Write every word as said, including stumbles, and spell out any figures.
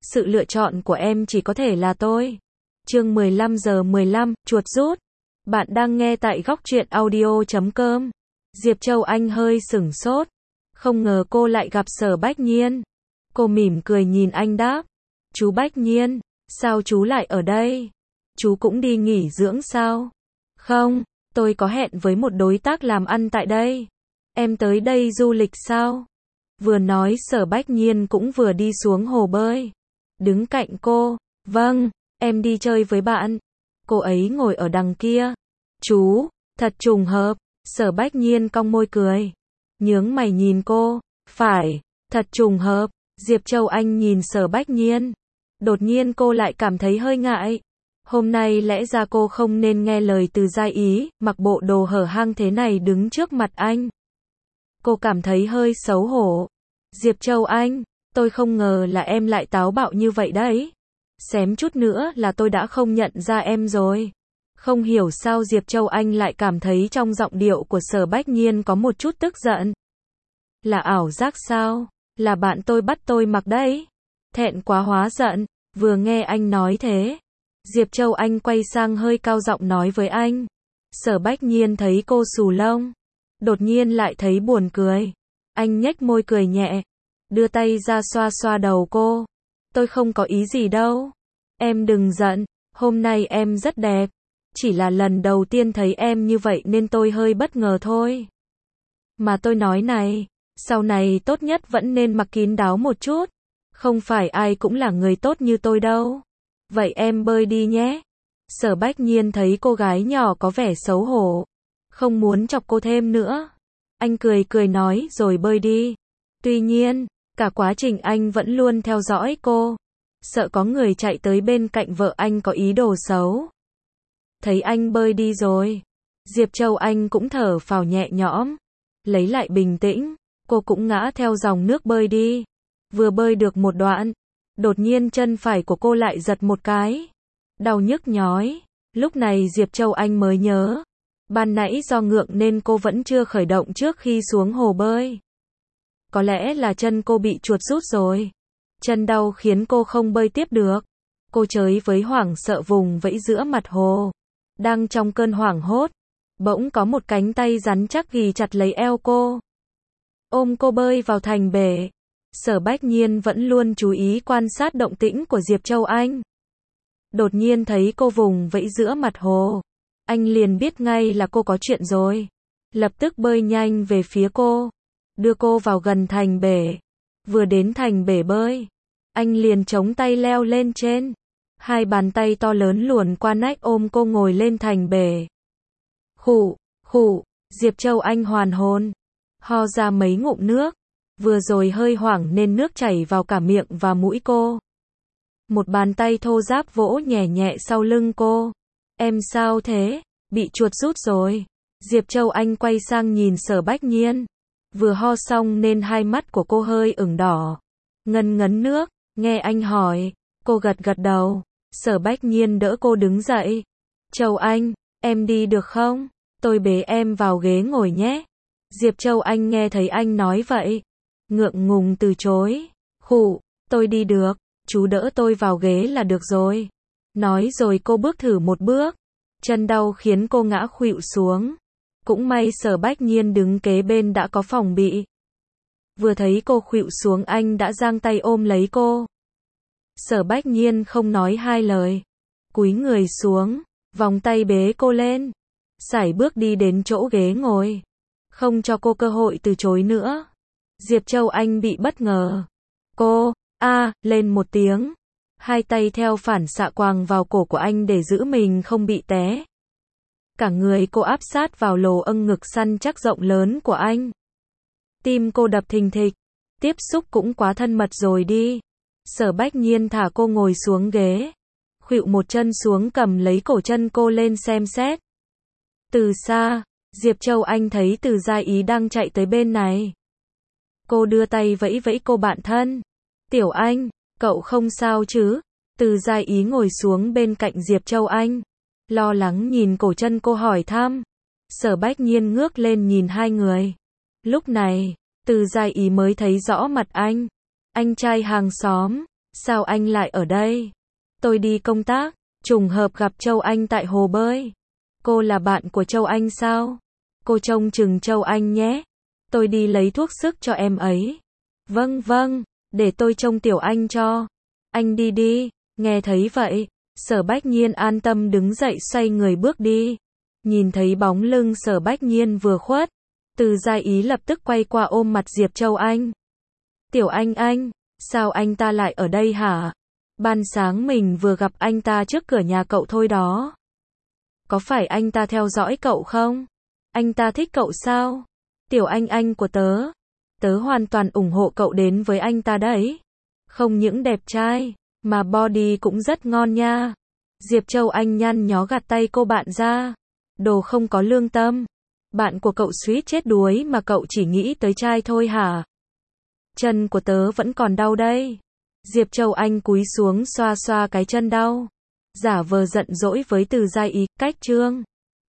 sự lựa chọn của em chỉ có thể là tôi. Chương mười lăm giờ mười lăm, chuột rút. Bạn đang nghe tại góc truyện audio chấm com. Diệp Châu Anh hơi sửng sốt. Không ngờ cô lại gặp Sở Bách Nhiên. Cô mỉm cười nhìn anh đáp. Chú Bách Nhiên, sao chú lại ở đây? Chú cũng đi nghỉ dưỡng sao? Không, tôi có hẹn với một đối tác làm ăn tại đây. Em tới đây du lịch sao? Vừa nói Sở Bách Nhiên cũng vừa đi xuống hồ bơi. Đứng cạnh cô. Vâng, em đi chơi với bạn. Cô ấy ngồi ở đằng kia. Chú, thật trùng hợp. Sở Bách Nhiên cong môi cười. Nhướng mày nhìn cô. Phải, thật trùng hợp. Diệp Châu Anh nhìn Sở Bách Nhiên. Đột nhiên cô lại cảm thấy hơi ngại. Hôm nay lẽ ra cô không nên nghe lời từ Giai Ý, mặc bộ đồ hở hang thế này đứng trước mặt anh. Cô cảm thấy hơi xấu hổ. Diệp Châu Anh, tôi không ngờ là em lại táo bạo như vậy đấy. Xém chút nữa là tôi đã không nhận ra em rồi. Không hiểu sao Diệp Châu Anh lại cảm thấy trong giọng điệu của Sở Bách Nhiên có một chút tức giận. Là ảo giác sao? Là bạn tôi bắt tôi mặc đấy. Thẹn quá hóa giận, vừa nghe anh nói thế. Diệp Châu Anh quay sang hơi cao giọng nói với anh. Sở Bách Nhiên thấy cô xù lông. Đột nhiên lại thấy buồn cười. Anh nhếch môi cười nhẹ. Đưa tay ra xoa xoa đầu cô. Tôi không có ý gì đâu. Em đừng giận, hôm nay em rất đẹp. Chỉ là lần đầu tiên thấy em như vậy nên tôi hơi bất ngờ thôi. Mà tôi nói này, sau này tốt nhất vẫn nên mặc kín đáo một chút. Không phải ai cũng là người tốt như tôi đâu. Vậy em bơi đi nhé. Sở Bách Nhiên thấy cô gái nhỏ có vẻ xấu hổ. Không muốn chọc cô thêm nữa. Anh cười cười nói rồi bơi đi. Tuy nhiên, cả quá trình anh vẫn luôn theo dõi cô. Sợ có người chạy tới bên cạnh vợ anh có ý đồ xấu. Thấy anh bơi đi rồi. Diệp Châu Anh cũng thở phào nhẹ nhõm. Lấy lại bình tĩnh. Cô cũng ngã theo dòng nước bơi đi. Vừa bơi được một đoạn. Đột nhiên chân phải của cô lại giật một cái. Đau nhức nhói. Lúc này Diệp Châu Anh mới nhớ. Ban nãy do ngượng nên cô vẫn chưa khởi động trước khi xuống hồ bơi. Có lẽ là chân cô bị chuột rút rồi. Chân đau khiến cô không bơi tiếp được. Cô chới với hoảng sợ vùng vẫy giữa mặt hồ. Đang trong cơn hoảng hốt. Bỗng có một cánh tay rắn chắc ghì chặt lấy eo cô. Ôm cô bơi vào thành bể. Sở Bách Nhiên vẫn luôn chú ý quan sát động tĩnh của Diệp Châu Anh. Đột nhiên thấy cô vùng vẫy giữa mặt hồ. Anh liền biết ngay là cô có chuyện rồi. Lập tức bơi nhanh về phía cô. Đưa cô vào gần thành bể. Vừa đến thành bể bơi. Anh liền chống tay leo lên trên. Hai bàn tay to lớn luồn qua nách ôm cô ngồi lên thành bể. Khụ, khụ, Diệp Châu Anh hoàn hồn. Ho ra mấy ngụm nước. Vừa rồi hơi hoảng nên nước chảy vào cả miệng và mũi cô. Một bàn tay thô ráp vỗ nhẹ nhẹ sau lưng cô. Em sao thế? Bị chuột rút rồi. Diệp Châu Anh quay sang nhìn Sở Bách Nhiên. Vừa ho xong nên hai mắt của cô hơi ửng đỏ. Ngân ngấn nước. Nghe anh hỏi. Cô gật gật đầu. Sở Bách Nhiên đỡ cô đứng dậy. Châu Anh, em đi được không? Tôi bế em vào ghế ngồi nhé. Diệp Châu Anh nghe thấy anh nói vậy. Ngượng ngùng từ chối. Khụ, tôi đi được. Chú đỡ tôi vào ghế là được rồi. Nói rồi cô bước thử một bước. Chân đau khiến cô ngã khuỵu xuống. Cũng may Sở Bách Nhiên đứng kế bên đã có phòng bị. Vừa thấy cô khuỵu xuống anh đã giang tay ôm lấy cô. Sở Bách Nhiên không nói hai lời. Cúi người xuống, vòng tay bế cô lên. Sải bước đi đến chỗ ghế ngồi. Không cho cô cơ hội từ chối nữa. Diệp Châu Anh bị bất ngờ. Cô, a, à, lên một tiếng. Hai tay theo phản xạ quàng vào cổ của anh để giữ mình không bị té. Cả người cô áp sát vào lồ âng ngực săn chắc rộng lớn của anh. Tim cô đập thình thịch. Tiếp xúc cũng quá thân mật rồi đi. Sở Bách Nhiên thả cô ngồi xuống ghế. Khuỵu một chân xuống cầm lấy cổ chân cô lên xem xét. Từ xa, Diệp Châu Anh thấy Từ Giai Ý đang chạy tới bên này. Cô đưa tay vẫy vẫy cô bạn thân. Tiểu Anh, cậu không sao chứ? Từ Giai Ý ngồi xuống bên cạnh Diệp Châu Anh. Lo lắng nhìn cổ chân cô hỏi thăm. Sở Bách Nhiên ngước lên nhìn hai người. Lúc này, Từ Giai Ý mới thấy rõ mặt anh. Anh trai hàng xóm. sao anh lại ở đây? Tôi đi công tác, trùng hợp gặp Châu Anh tại hồ bơi. Cô là bạn của Châu Anh sao? Cô trông chừng Châu Anh nhé. Tôi đi lấy thuốc sức cho em ấy. Vâng vâng, để tôi trông Tiểu Anh cho. Anh đi đi. Nghe thấy vậy, Sở Bách Nhiên an tâm đứng dậy xoay người bước đi. Nhìn thấy bóng lưng Sở Bách Nhiên vừa khuất, Từ Gia Ý lập tức quay qua ôm mặt Diệp Châu Anh. Tiểu Anh anh, sao anh ta lại ở đây hả? Ban sáng mình vừa gặp anh ta trước cửa nhà cậu thôi đó. Có phải anh ta theo dõi cậu không? Anh ta thích cậu sao? Tiểu Anh anh của tớ. Tớ hoàn toàn ủng hộ cậu đến với anh ta đấy. Không những đẹp trai, mà body cũng rất ngon nha. Diệp Châu Anh nhăn nhó gạt tay cô bạn ra. Đồ không có lương tâm. Bạn của cậu suýt chết đuối mà cậu chỉ nghĩ tới trai thôi hả? Chân của tớ vẫn còn đau đây. Diệp Châu Anh cúi xuống xoa xoa cái chân đau. Giả vờ giận dỗi với Từ Gia Ý, cách trương.